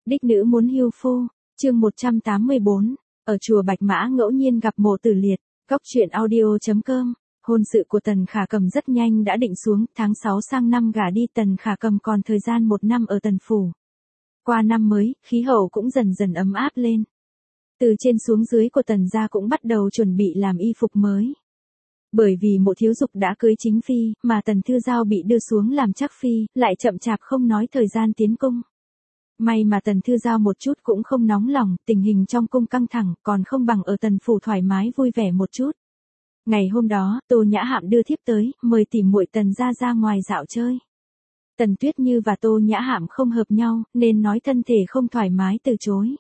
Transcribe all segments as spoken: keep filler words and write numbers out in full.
Đích nữ muốn hưu phu, chương một trăm tám mươi bốn, ở chùa Bạch Mã ngẫu nhiên gặp Mộ Tử Liệt, góc truyện audio chấm com. Hôn sự của Tần Khả Cầm rất nhanh đã định xuống, tháng sáu sang năm gả đi. Tần Khả Cầm còn thời gian một năm ở Tần Phủ. Qua năm mới, khí hậu cũng dần dần ấm áp lên. Từ trên xuống dưới của Tần gia cũng bắt đầu chuẩn bị làm y phục mới. Bởi vì Mộ Thiếu Dục đã cưới chính phi, mà Tần Thư Giao bị đưa xuống làm trắc phi, lại chậm chạp không nói thời gian tiến cung. May mà Tần Thư Giao một chút cũng không nóng lòng, tình hình trong cung căng thẳng, còn không bằng ở Tần Phủ thoải mái vui vẻ một chút. Ngày hôm đó, Tô Nhã Hạm đưa thiếp tới, mời tỉ muội Tần gia ra ngoài dạo chơi. Tần Tuyết Như và Tô Nhã Hạm không hợp nhau, nên nói thân thể không thoải mái từ chối.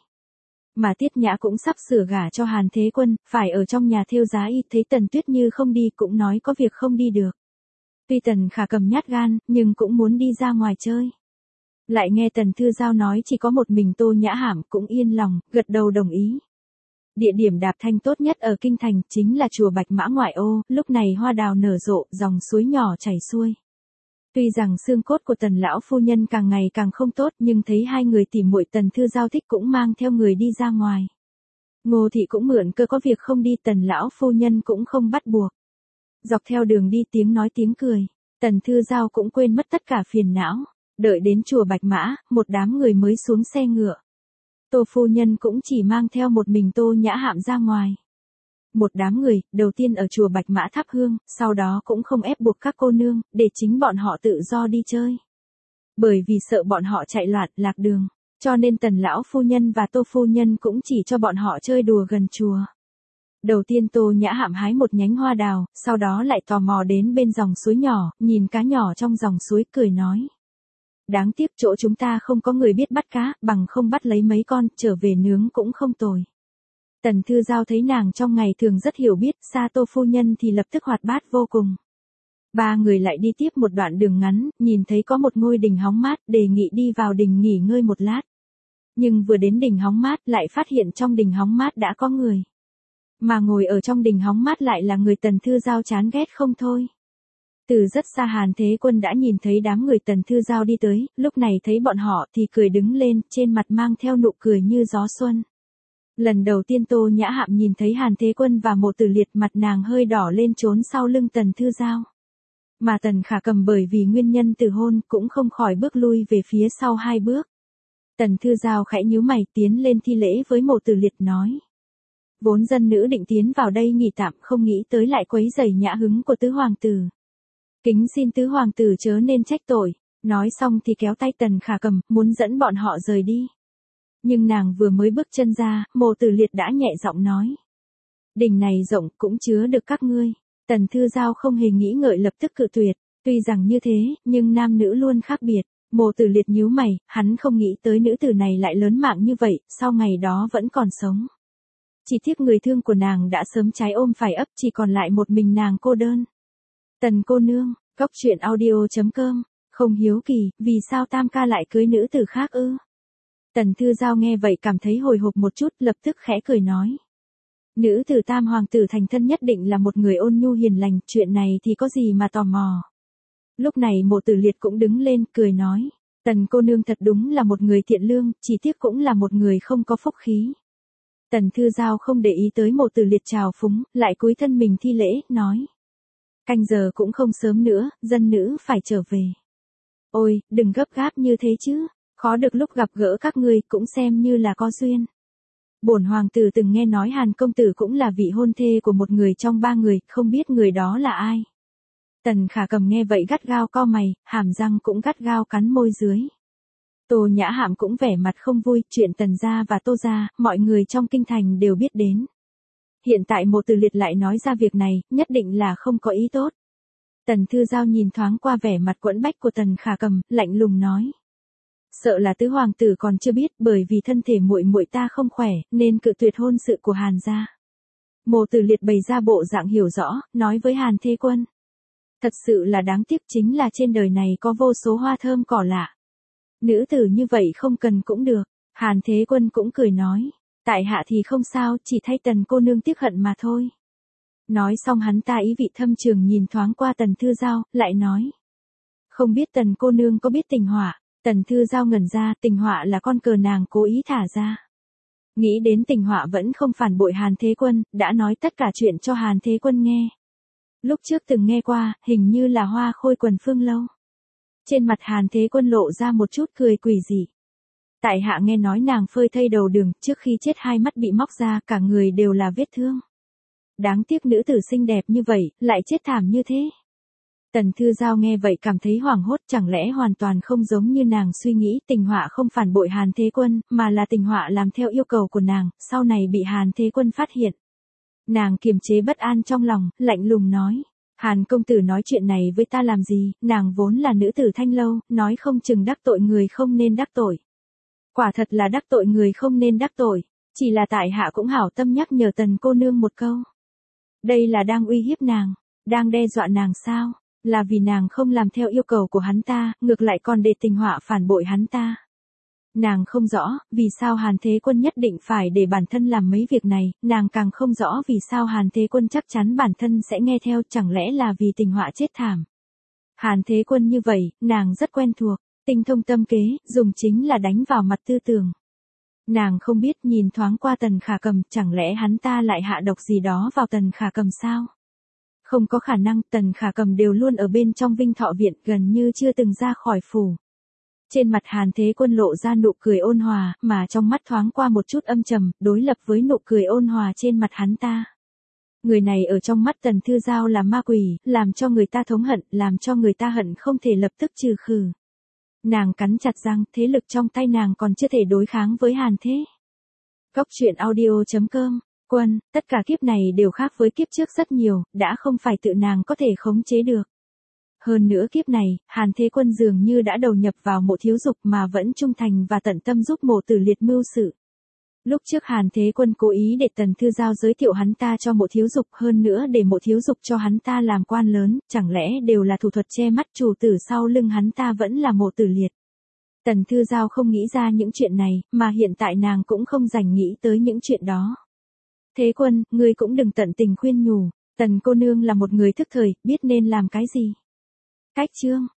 Mà Tiết Nhã cũng sắp sửa gả cho Hàn Thế Quân, phải ở trong nhà thêu giá y, thấy Tần Tuyết Như không đi cũng nói có việc không đi được. Tuy Tần Khả Cầm nhát gan, nhưng cũng muốn đi ra ngoài chơi. Lại nghe Tần Thư Giao nói chỉ có một mình Tô Nhã Hạm, cũng yên lòng, gật đầu đồng ý. Địa điểm đạp thanh tốt nhất ở kinh thành chính là chùa Bạch Mã ngoại ô, lúc này hoa đào nở rộ, dòng suối nhỏ chảy xuôi. Tuy rằng xương cốt của Tần lão phu nhân càng ngày càng không tốt, nhưng thấy hai người tỉ muội Tần Thư Giao thích cũng mang theo người đi ra ngoài. Ngô thị cũng mượn cơ có việc không đi, Tần lão phu nhân cũng không bắt buộc. Dọc theo đường đi tiếng nói tiếng cười, Tần Thư Giao cũng quên mất tất cả phiền não. Đợi đến chùa Bạch Mã, một đám người mới xuống xe ngựa. Tô phu nhân cũng chỉ mang theo một mình Tô Nhã Hạm ra ngoài. Một đám người, đầu tiên ở chùa Bạch Mã thắp hương, sau đó cũng không ép buộc các cô nương, để chính bọn họ tự do đi chơi. Bởi vì sợ bọn họ chạy loạn, lạc đường, cho nên Tần lão phu nhân và Tô phu nhân cũng chỉ cho bọn họ chơi đùa gần chùa. Đầu tiên Tô Nhã Hạm hái một nhánh hoa đào, sau đó lại tò mò đến bên dòng suối nhỏ, nhìn cá nhỏ trong dòng suối cười nói. Đáng tiếc chỗ chúng ta không có người biết bắt cá, bằng không bắt lấy mấy con, trở về nướng cũng không tồi. Tần Thư Giao thấy nàng trong ngày thường rất hiểu biết, xa Tô phu nhân thì lập tức hoạt bát vô cùng. Ba người lại đi tiếp một đoạn đường ngắn, nhìn thấy có một ngôi đình hóng mát, đề nghị đi vào đình nghỉ ngơi một lát. Nhưng vừa đến đình hóng mát lại phát hiện trong đình hóng mát đã có người. Mà ngồi ở trong đình hóng mát lại là người Tần Thư Giao chán ghét không thôi. Từ rất xa Hàn Thế Quân đã nhìn thấy đám người Tần Thư Giao đi tới, lúc này thấy bọn họ thì cười đứng lên, trên mặt mang theo nụ cười như gió xuân. Lần đầu tiên Tô Nhã Hạm nhìn thấy Hàn Thế Quân và Mộ Tử Liệt, mặt nàng hơi đỏ lên trốn sau lưng Tần Thư Giao. Mà Tần Khả Cầm bởi vì nguyên nhân từ hôn cũng không khỏi bước lui về phía sau hai bước. Tần Thư Giao khẽ nhíu mày tiến lên thi lễ với Mộ Tử Liệt nói. Vốn dân nữ định tiến vào đây nghỉ tạm, không nghĩ tới lại quấy rầy nhã hứng của tứ hoàng tử. Kính xin tứ hoàng tử chớ nên trách tội. Nói xong thì kéo tay Tần Khả Cầm, muốn dẫn bọn họ rời đi. Nhưng nàng vừa mới bước chân ra, Mộ Tử Liệt đã nhẹ giọng nói. Đình này rộng, cũng chứa được các ngươi. Tần Thư Giao không hề nghĩ ngợi lập tức cự tuyệt. Tuy rằng như thế, nhưng nam nữ luôn khác biệt. Mộ Tử Liệt nhíu mày, hắn không nghĩ tới nữ tử này lại lớn mạng như vậy, sau ngày đó vẫn còn sống. Chỉ tiếc người thương của nàng đã sớm trái ôm phải ấp, chỉ còn lại một mình nàng cô đơn. Tần cô nương, góc truyện audio chấm com, không hiếu kỳ, vì sao Tam ca lại cưới nữ tử khác ư? Tần Thư Giao nghe vậy cảm thấy hồi hộp một chút, lập tức khẽ cười nói. Nữ tử Tam hoàng tử thành thân nhất định là một người ôn nhu hiền lành, chuyện này thì có gì mà tò mò. Lúc này Mộ Tử Liệt cũng đứng lên, cười nói. Tần cô nương thật đúng là một người thiện lương, chỉ tiếc cũng là một người không có phúc khí. Tần Thư Giao không để ý tới Mộ Tử Liệt trào phúng, lại cúi thân mình thi lễ, nói. Canh giờ cũng không sớm nữa, dân nữ phải trở về. Ôi, đừng gấp gáp như thế chứ, khó được lúc gặp gỡ các ngươi cũng xem như là có duyên. Bổn hoàng tử từng nghe nói Hàn công tử cũng là vị hôn thê của một người trong ba người, không biết người đó là ai. Tần Khả Cầm nghe vậy gắt gao co mày, hàm răng cũng gắt gao cắn môi dưới. Tô Nhã Hạm cũng vẻ mặt không vui, chuyện Tần gia và Tô gia, mọi người trong kinh thành đều biết đến. Hiện tại Mộ Tử Liệt lại nói ra việc này, nhất định là không có ý tốt. Tần Thư Giao nhìn thoáng qua vẻ mặt quẫn bách của Tần Khả Cầm, lạnh lùng nói. Sợ là tứ hoàng tử còn chưa biết, bởi vì thân thể muội muội ta không khỏe, nên cự tuyệt hôn sự của Hàn gia. Mộ Tử Liệt bày ra bộ dạng hiểu rõ, nói với Hàn Thế Quân. Thật sự là đáng tiếc, chính là trên đời này có vô số hoa thơm cỏ lạ. Nữ tử như vậy không cần cũng được. Hàn Thế Quân cũng cười nói. Tại hạ thì không sao, chỉ thay Tần cô nương tiếc hận mà thôi. Nói xong hắn ta ý vị thâm trường nhìn thoáng qua Tần Thư Giao, lại nói. Không biết Tần cô nương có biết tình họa, Tần Thư Giao ngẩn ra, Tình Họa là con cờ nàng cố ý thả ra. Nghĩ đến Tình Họa vẫn không phản bội Hàn Thế Quân, đã nói tất cả chuyện cho Hàn Thế Quân nghe. Lúc trước từng nghe qua, hình như là Hoa Khôi Quần Phương Lâu. Trên mặt Hàn Thế Quân lộ ra một chút cười quỷ dị. Tại hạ nghe nói nàng phơi thây đầu đường, trước khi chết hai mắt bị móc ra, cả người đều là vết thương. Đáng tiếc nữ tử xinh đẹp như vậy, lại chết thảm như thế. Tần Thư Giao nghe vậy cảm thấy hoảng hốt, chẳng lẽ hoàn toàn không giống như nàng suy nghĩ, Tình Họa không phản bội Hàn Thế Quân, mà là Tình Họa làm theo yêu cầu của nàng, sau này bị Hàn Thế Quân phát hiện. Nàng kiềm chế bất an trong lòng, lạnh lùng nói. Hàn công tử nói chuyện này với ta làm gì, nàng vốn là nữ tử thanh lâu, nói không chừng đắc tội người không nên đắc tội. Quả thật là đắc tội người không nên đắc tội, chỉ là tại hạ cũng hảo tâm nhắc nhở Tần cô nương một câu. Đây là đang uy hiếp nàng, đang đe dọa nàng sao, là vì nàng không làm theo yêu cầu của hắn ta, ngược lại còn để Tình Họa phản bội hắn ta. Nàng không rõ, vì sao Hàn Thế Quân nhất định phải để bản thân làm mấy việc này, nàng càng không rõ vì sao Hàn Thế Quân chắc chắn bản thân sẽ nghe theo, chẳng lẽ là vì Tình Họa chết thảm. Hàn Thế Quân như vậy, nàng rất quen thuộc, tinh thông tâm kế, dùng chính là đánh vào mặt tư tưởng. Nàng không biết, nhìn thoáng qua Tần Khả Cầm, chẳng lẽ hắn ta lại hạ độc gì đó vào Tần Khả Cầm sao? Không có khả năng, Tần Khả Cầm đều luôn ở bên trong Vinh Thọ Viện, gần như chưa từng ra khỏi phủ. Trên mặt Hàn Thế Quân lộ ra nụ cười ôn hòa, mà trong mắt thoáng qua một chút âm trầm, đối lập với nụ cười ôn hòa trên mặt hắn ta. Người này ở trong mắt Tần Thư Giao là ma quỷ, làm cho người ta thống hận, làm cho người ta hận không thể lập tức trừ khử. Nàng cắn chặt răng, thế lực trong tay nàng còn chưa thể đối kháng với Hàn Thế. Góc truyện audio chấm com, Quân, tất cả kiếp này đều khác với kiếp trước rất nhiều, đã không phải tự nàng có thể khống chế được. Hơn nữa kiếp này, Hàn Thế Quân dường như đã đầu nhập vào Mộ Thiếu Dục mà vẫn trung thành và tận tâm giúp Mộ Tử Liệt mưu sự. Lúc trước Hàn Thế Quân cố ý để Tần Thư Giao giới thiệu hắn ta cho Mộ Thiếu Dục, hơn nữa để Mộ Thiếu Dục cho hắn ta làm quan lớn, chẳng lẽ đều là thủ thuật che mắt chủ tử sau lưng hắn ta vẫn là Mộ Tử Liệt. Tần Thư Giao không nghĩ ra những chuyện này, mà hiện tại nàng cũng không dành nghĩ tới những chuyện đó. Thế Quân, ngươi cũng đừng tận tình khuyên nhủ, Tần cô nương là một người thức thời, biết nên làm cái gì. Cách chương